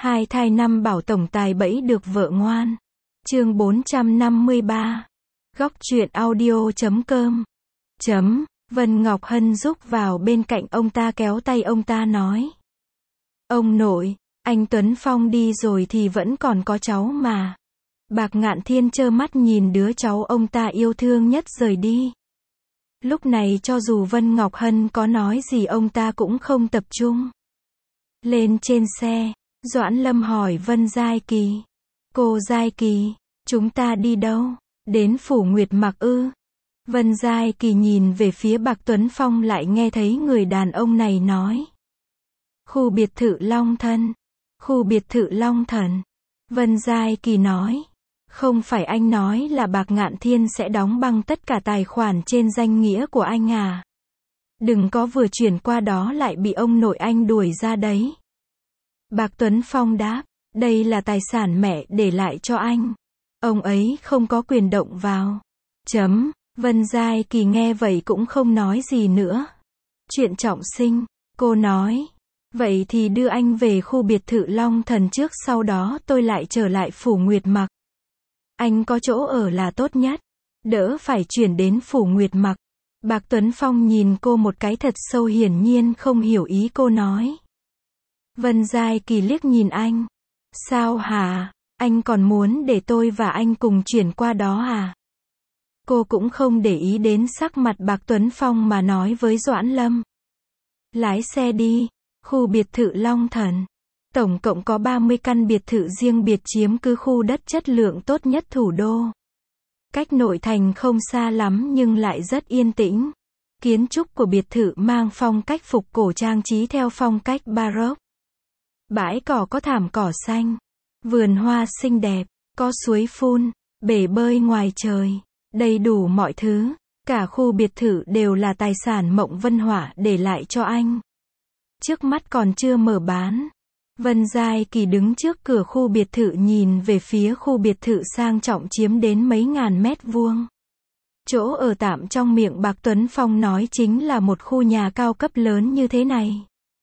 Hai thai năm bảo tổng tài bẫy được vợ ngoan. Chương 453. Góc truyện audio.com. Vân Ngọc Hân rúc vào bên cạnh ông ta kéo tay ông ta nói. Ông nội, anh Tuấn Phong đi rồi thì vẫn còn có cháu mà. Bạc Ngạn Thiên trơ mắt nhìn đứa cháu ông ta yêu thương nhất rời đi. Lúc này cho dù Vân Ngọc Hân có nói gì ông ta cũng không tập trung. Lên trên xe, Doãn Lâm hỏi Vân Giai Kỳ. Cô Giai Kỳ, chúng ta đi đâu? Đến Phủ Nguyệt Mặc ư? Vân Giai Kỳ nhìn về phía Bạc Tuấn Phong lại nghe thấy người đàn ông này nói. Khu biệt thự Long Thân. Khu biệt thự Long Thần. Vân Giai Kỳ nói. Không phải anh nói là Bạc Ngạn Thiên sẽ đóng băng tất cả tài khoản trên danh nghĩa của anh à? Đừng có vừa chuyển qua đó lại bị ông nội anh đuổi ra đấy. Bạc Tuấn Phong đáp, đây là tài sản mẹ để lại cho anh. Ông ấy không có quyền động vào. Vân Giai Kỳ nghe vậy cũng không nói gì nữa. Chuyện trọng sinh, cô nói. Vậy thì đưa anh về khu biệt thự Long Thần trước, sau đó tôi lại trở lại Phủ Nguyệt Mặc. Anh có chỗ ở là tốt nhất. Đỡ phải chuyển đến Phủ Nguyệt Mặc. Bạc Tuấn Phong nhìn cô một cái thật sâu, hiển nhiên không hiểu ý cô nói. Vân Giai Kỳ liếc nhìn anh. Sao hả? Anh còn muốn để tôi và anh cùng chuyển qua đó à? Cô cũng không để ý đến sắc mặt Bạc Tuấn Phong mà nói với Doãn Lâm. Lái xe đi. Khu biệt thự Long Thần. Tổng cộng có 30 căn biệt thự riêng biệt chiếm cứ khu đất chất lượng tốt nhất thủ đô. Cách nội thành không xa lắm nhưng lại rất yên tĩnh. Kiến trúc của biệt thự mang phong cách phục cổ, trang trí theo phong cách Baroque. Bãi cỏ có thảm cỏ xanh. Vườn hoa xinh đẹp. Có suối phun. Bể bơi ngoài trời. Đầy đủ mọi thứ. Cả khu biệt thự đều là tài sản Mộng Vân Hỏa để lại cho anh. Trước mắt còn chưa mở bán. Vân Giai Kỳ đứng trước cửa khu biệt thự nhìn về phía khu biệt thự sang trọng chiếm đến mấy ngàn mét vuông. Chỗ ở tạm trong miệng Bạc Tuấn Phong nói chính là một khu nhà cao cấp lớn như thế này.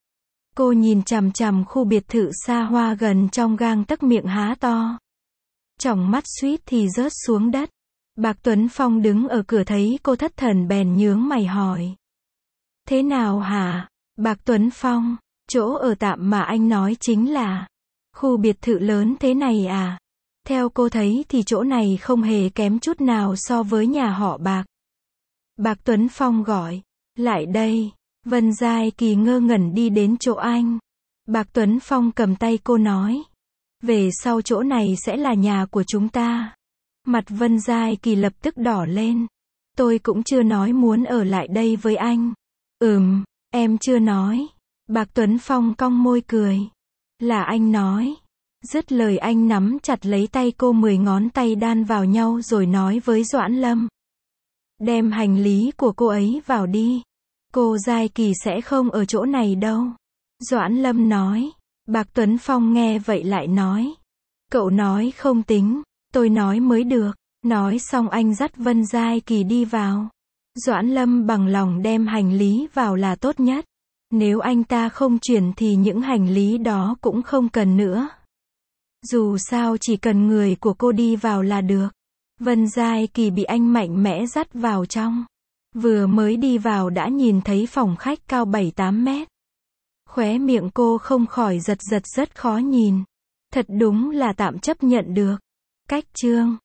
Cô nhìn chằm chằm khu biệt thự xa hoa gần trong gang tấc, miệng há to. Tròng mắt suýt thì rớt xuống đất. Bạc Tuấn Phong đứng ở cửa thấy cô thất thần bèn nhướng mày hỏi. Thế nào hả? Bạc Tuấn Phong, chỗ ở tạm mà anh nói chính là khu biệt thự lớn thế này à? Theo cô thấy thì chỗ này không hề kém chút nào so với nhà họ Bạc. Bạc Tuấn Phong gọi. Lại đây. Vân Giai Kỳ ngơ ngẩn đi đến chỗ anh. Bạc Tuấn Phong cầm tay cô nói. Về sau chỗ này sẽ là nhà của chúng ta. Mặt Vân Giai Kỳ lập tức đỏ lên. Tôi cũng chưa nói muốn ở lại đây với anh. Em chưa nói. Bạc Tuấn Phong cong môi cười. Là anh nói. Dứt lời anh nắm chặt lấy tay cô, 10 ngón tay đan vào nhau rồi nói với Doãn Lâm. Đem hành lý của cô ấy vào đi. Cô Giai Kỳ sẽ không ở chỗ này đâu. Doãn Lâm nói. Bạc Tuấn Phong nghe vậy lại nói. Cậu nói không tính, tôi nói mới được. Nói xong anh dắt Vân Giai Kỳ đi vào. Doãn Lâm bằng lòng đem hành lý vào là tốt nhất. Nếu anh ta không chuyển thì những hành lý đó cũng không cần nữa. Dù sao chỉ cần người của cô đi vào là được. Vân Giai Kỳ bị anh mạnh mẽ dắt vào trong. Vừa mới đi vào đã nhìn thấy phòng khách cao 7-8 mét. Khóe miệng cô không khỏi giật giật, rất khó nhìn. Thật đúng là tạm chấp nhận được. Cách chương